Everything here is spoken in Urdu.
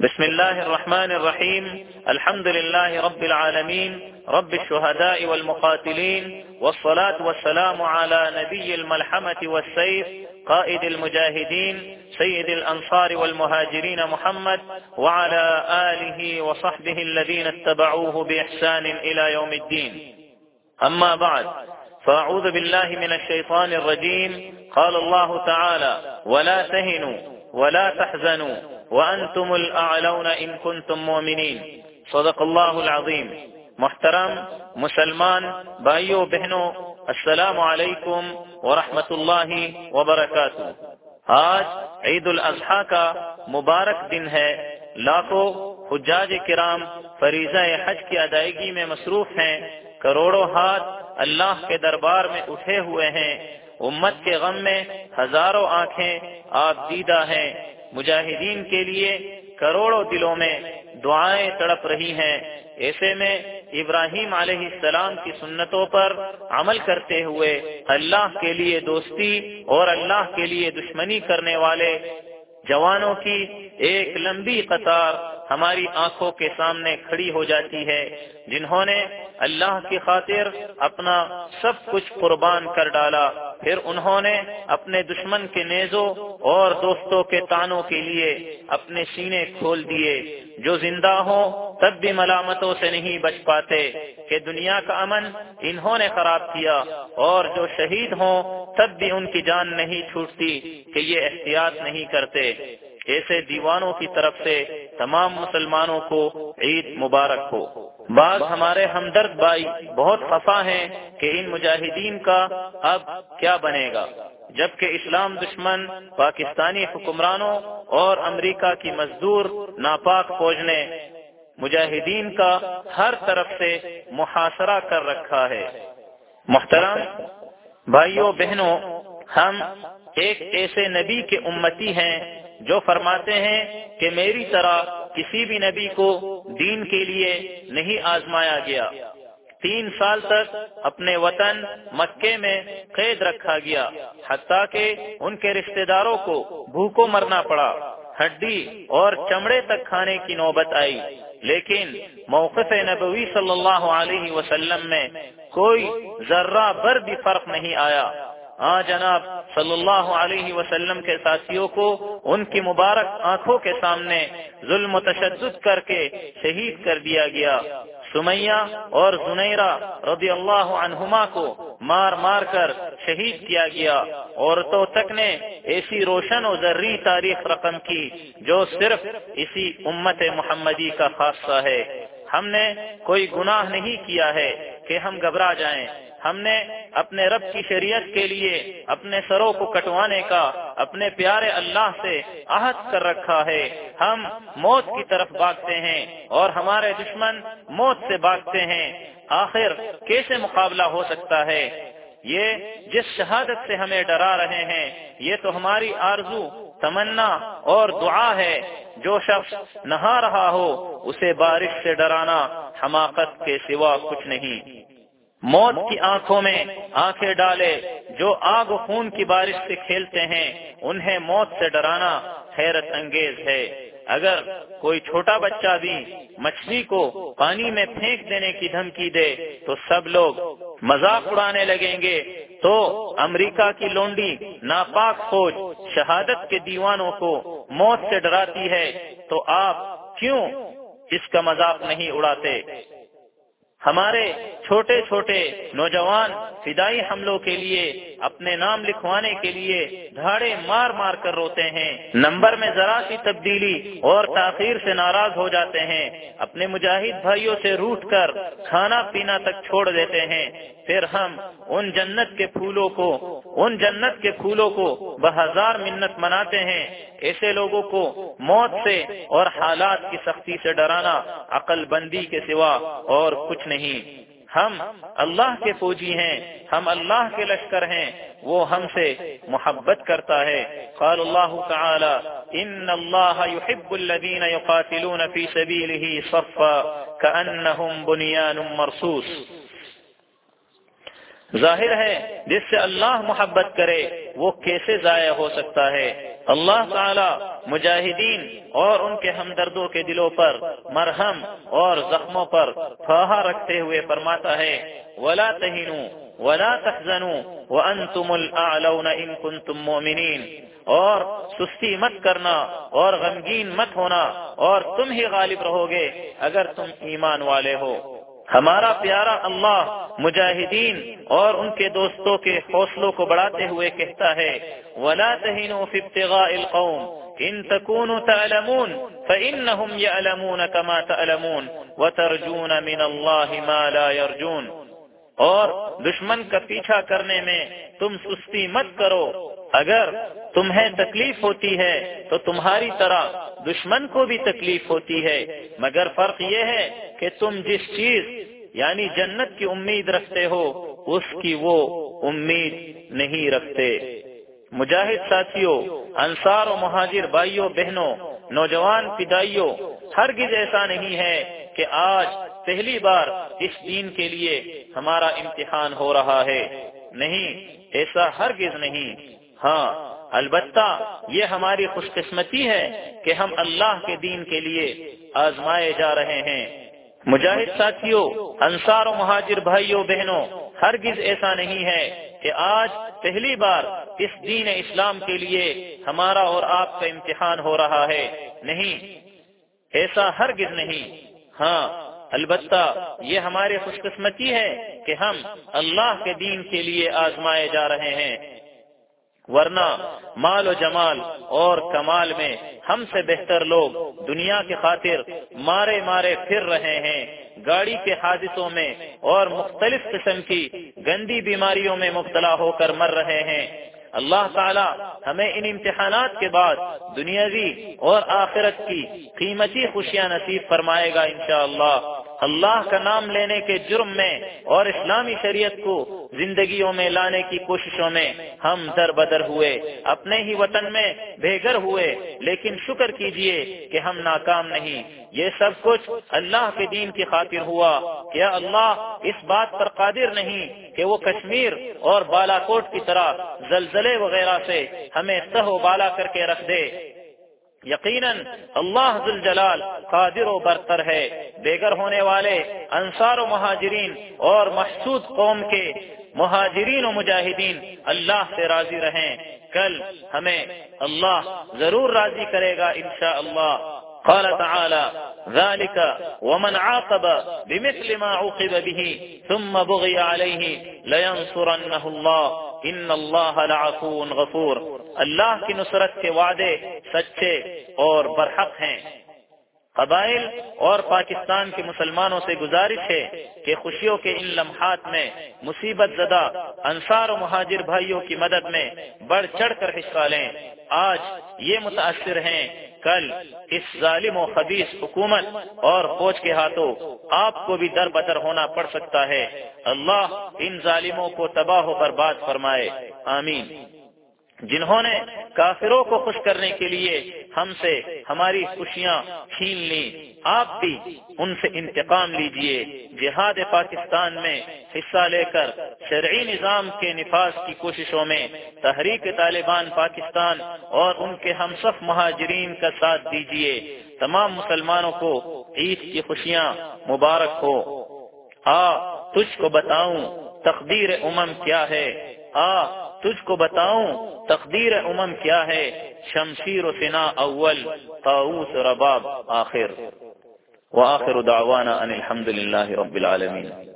بسم الله الرحمن الرحيم. الحمد لله رب العالمين رب الشهداء والمقاتلين، والصلاة والسلام على نبي الملحمة والسيف قائد المجاهدين سيد الأنصار والمهاجرين محمد وعلى آله وصحبه الذين اتبعوه بإحسان إلى يوم الدين. أما بعد، فأعوذ بالله من الشيطان الرجيم. قال الله تعالى: ولا تهنوا ولا تحزنوا وأنتم الأعلون إن كنتم مؤمنين. صدق اللہ العظیم. محترم مسلمان بھائیوں بہنوں، السلام علیکم ورحمۃ اللہ وبرکاتہ. آج عید الاضحیٰ کا مبارک دن ہے. لاکھوں حجاج کرام فریضہ حج کی ادائیگی میں مصروف ہیں. کروڑوں ہاتھ اللہ کے دربار میں اٹھے ہوئے ہیں. امت کے غم میں ہزاروں آنکھیں آپ دیدہ ہیں. مجاہدین کے لیے کروڑوں دلوں میں دعائیں تڑپ رہی ہیں. ایسے میں ابراہیم علیہ السلام کی سنتوں پر عمل کرتے ہوئے اللہ کے لیے دوستی اور اللہ کے لیے دشمنی کرنے والے جوانوں کی ایک لمبی قطار ہماری آنکھوں کے سامنے کھڑی ہو جاتی ہے، جنہوں نے اللہ کی خاطر اپنا سب کچھ قربان کر ڈالا. پھر انہوں نے اپنے دشمن کے نیزوں اور دوستوں کے طعنوں کے لیے اپنے سینے کھول دیے. جو زندہ ہوں تب بھی ملامتوں سے نہیں بچ پاتے کہ دنیا کا امن انہوں نے خراب کیا، اور جو شہید ہوں تب بھی ان کی جان نہیں چھوٹتی کہ یہ احتیاط نہیں کرتے. ایسے دیوانوں کی طرف سے تمام مسلمانوں کو عید مبارک ہو. بعض ہمارے ہمدرد بھائی بہت خفا ہیں کہ ان مجاہدین کا اب کیا بنے گا، جبکہ اسلام دشمن پاکستانی حکمرانوں اور امریکہ کی مزدور ناپاک فوج نے مجاہدین کا ہر طرف سے محاصرہ کر رکھا ہے. محترم بھائیوں بہنوں، ہم ایک ایسے نبی کے امتی ہیں جو فرماتے ہیں کہ میری طرح کسی بھی نبی کو دین کے لیے نہیں آزمایا گیا. 3 سال تک اپنے وطن مکے میں قید رکھا گیا، حتیٰ کہ ان کے رشتہ داروں کو بھوکوں مرنا پڑا. ہڈی اور چمڑے تک کھانے کی نوبت آئی، لیکن موقف نبوی صلی اللہ علیہ وسلم میں کوئی ذرہ بر بھی فرق نہیں آیا. جناب صلی اللہ علیہ وسلم کے ساتھیوں کو ان کی مبارک آنکھوں کے سامنے ظلم و تشدد کر کے شہید کر دیا گیا. سمیہ اور زنیرہ رضی اللہ عنہما کو مار مار کر شہید کیا گیا. عورتوں تک نے ایسی روشن و زرعی تاریخ رقم کی جو صرف اسی امت محمدی کا خاصہ ہے. ہم نے کوئی گناہ نہیں کیا ہے کہ ہم گھبرا جائیں. ہم نے اپنے رب کی شریعت کے لیے اپنے سروں کو کٹوانے کا اپنے پیارے اللہ سے عہد کر رکھا ہے. ہم موت کی طرف بھاگتے ہیں اور ہمارے دشمن موت سے بھاگتے ہیں. آخر کیسے مقابلہ ہو سکتا ہے؟ یہ جس شہادت سے ہمیں ڈرا رہے ہیں، یہ تو ہماری آرزو، تمنا اور دعا ہے. جو شخص نہا رہا ہو اسے بارش سے ڈرانا حماقت کے سوا کچھ نہیں. موت کی آنکھوں میں آنکھیں ڈالے جو آگ و خون کی بارش سے کھیلتے ہیں، انہیں موت سے ڈرانا حیرت انگیز ہے. اگر کوئی چھوٹا بچہ بھی مچھلی کو پانی میں پھینک دینے کی دھمکی دے تو سب لوگ مذاق اڑانے لگیں گے. تو امریکہ کی لونڈی ناپاک فوج شہادت کے دیوانوں کو موت سے ڈراتی ہے، تو آپ کیوں اس کا مذاق نہیں اڑاتے؟ ہمارے چھوٹے چھوٹے نوجوان فدائی حملوں کے لیے اپنے نام لکھوانے کے لیے دھاڑے مار مار کر روتے ہیں. نمبر میں ذرا سی تبدیلی اور تاخیر سے ناراض ہو جاتے ہیں. اپنے مجاہد بھائیوں سے روٹھ کر کھانا پینا تک چھوڑ دیتے ہیں. پھر ہم ان جنت کے پھولوں کو بہزار منت مناتے ہیں. ایسے لوگوں کو موت سے اور حالات کی سختی سے ڈرانا عقل بندی کے سوا اور کچھ نہیں. ہم اللہ کے فوجی ہیں، ہم اللہ کے لشکر ہیں، وہ ہم سے محبت کرتا ہے. قال اللہ تعالی: ان اللہ يحب الذین يقاتلون فی سبیلہ صفا کأنہم بنیان مرصوص. ظاہر ہے جس سے اللہ محبت کرے وہ کیسے ضائع ہو سکتا ہے۔ اللہ تعالی مجاہدین اور ان کے ہمدردوں کے دلوں پر مرہم اور زخموں پر پھاہا رکھتے ہوئے فرماتا ہے وَلَا تَهِنُوا وَلَا تَحْزَنُوا وَأَنْتُمُ الْأَعْلَوْنَ إِن كُنتُم مُؤْمِنِينَ، اور سستی مت کرنا اور غمگین مت ہونا اور تم ہی غالب رہو گے اگر تم ایمان والے ہو۔ ہمارا پیارا اللہ مجاہدین اور ان کے دوستوں کے حوصلوں کو بڑھاتے ہوئے کہتا ہے وَلَا تَهِنُوا فِي ابْتِغَاءِ الْقَوْمِ إِن تَكُونُوا تَعْلَمُونَ فَإِنَّهُمْ يَعْلَمُونَ كَمَا تَعْلَمُونَ وَتَرْجُونَ مِنَ اللَّهِ مَا لَا يَرْجُونَ، اور دشمن کا پیچھا کرنے میں تم سستی مت کرو، اگر تمہیں تکلیف ہوتی ہے تو تمہاری طرح دشمن کو بھی تکلیف ہوتی ہے، مگر فرق یہ ہے کہ تم جس چیز یعنی جنت کی امید رکھتے ہو اس کی وہ امید نہیں رکھتے۔ مجاہد ساتھیوں، انصار و مہاجر بھائیوں بہنوں، نوجوان فدائیوں، ہرگز ایسا نہیں ہے کہ آج پہلی بار اس دین کے لیے ہمارا امتحان ہو رہا ہے، نہیں، ایسا ہرگز نہیں۔ ہاں البتہ یہ ہماری خوش قسمتی ہے کہ ہم اللہ کے دین کے لیے آزمائے جا رہے ہیں۔ مجاہد ساتھیوں، انصار و مہاجر بھائیوں بہنوں، ہرگز ایسا نہیں ہے کہ آج پہلی بار اس دین اسلام کے لیے ہمارا اور آپ کا امتحان ہو رہا ہے، نہیں، ایسا ہرگز نہیں۔ ہاں البتہ یہ ہماری خوش قسمتی ہے کہ ہم اللہ کے دین کے لیے آزمائے جا رہے ہیں، ورنہ مال و جمال اور کمال میں ہم سے بہتر لوگ دنیا کی خاطر مارے مارے پھر رہے ہیں، گاڑی کے حادثوں میں اور مختلف قسم کی گندی بیماریوں میں مبتلا ہو کر مر رہے ہیں۔ اللہ تعالی ہمیں ان امتحانات کے بعد دنیاوی اور آخرت کی قیمتی خوشیاں نصیب فرمائے گا انشاءاللہ۔ اللہ کا نام لینے کے جرم میں اور اسلامی شریعت کو زندگیوں میں لانے کی کوششوں میں ہم در بدر ہوئے، اپنے ہی وطن میں بے گھر ہوئے، لیکن شکر کیجئے کہ ہم ناکام نہیں۔ یہ سب کچھ اللہ کے دین کی خاطر ہوا۔ کیا اللہ اس بات پر قادر نہیں کہ وہ کشمیر اور بالا کوٹ کی طرح زلزلے وغیرہ سے ہمیں تہ و بالا کر کے رکھ دے؟ یقیناً اللہ ذوالجلال قادر و برتر ہے۔ بے گھر ہونے والے انصار و مہاجرین اور محسود قوم کے مہاجرین و مجاہدین اللہ سے راضی رہیں، کل ہمیں اللہ ضرور راضی کرے گا انشاءاللہ۔ قال تعالی ذلك ومن عاقب بمثل ما عوقب به ثم بغي عليه لينصرنه الله ان اللہ لعفو غفور۔ اللہ کی نصرت کے وعدے سچے اور برحق ہیں۔ قبائل اور پاکستان کے مسلمانوں سے گزارش ہے کہ خوشیوں کے ان لمحات میں مصیبت زدہ انصار و مہاجر بھائیوں کی مدد میں بڑھ چڑھ کر حصہ لیں۔ آج یہ متاثر ہیں، کل اس ظالم و خبیث حکومت اور فوج کے ہاتھوں آپ کو بھی در بدر ہونا پڑ سکتا ہے۔ اللہ ان ظالموں کو تباہ و برباد فرمائے، آمین۔ جنہوں نے کافروں کو خوش کرنے کے لیے ہم سے ہماری خوشیاں چھین لیں، آپ بھی ان سے انتقام لیجئے۔ جہاد پاکستان میں حصہ لے کر شرعی نظام کے نفاذ کی کوششوں میں تحریک طالبان پاکستان اور ان کے ہمصف مہاجرین کا ساتھ دیجئے۔ تمام مسلمانوں کو عید کی خوشیاں مبارک ہو۔ آ تجھ کو بتاؤں تقدیر امم کیا ہے، آ تجھ کو بتاؤں تقدیر امم کیا ہے، شمشیر و سنا اول طاؤس رباب آخر۔ وآخر دعوانا ان الحمد للہ رب العالمین۔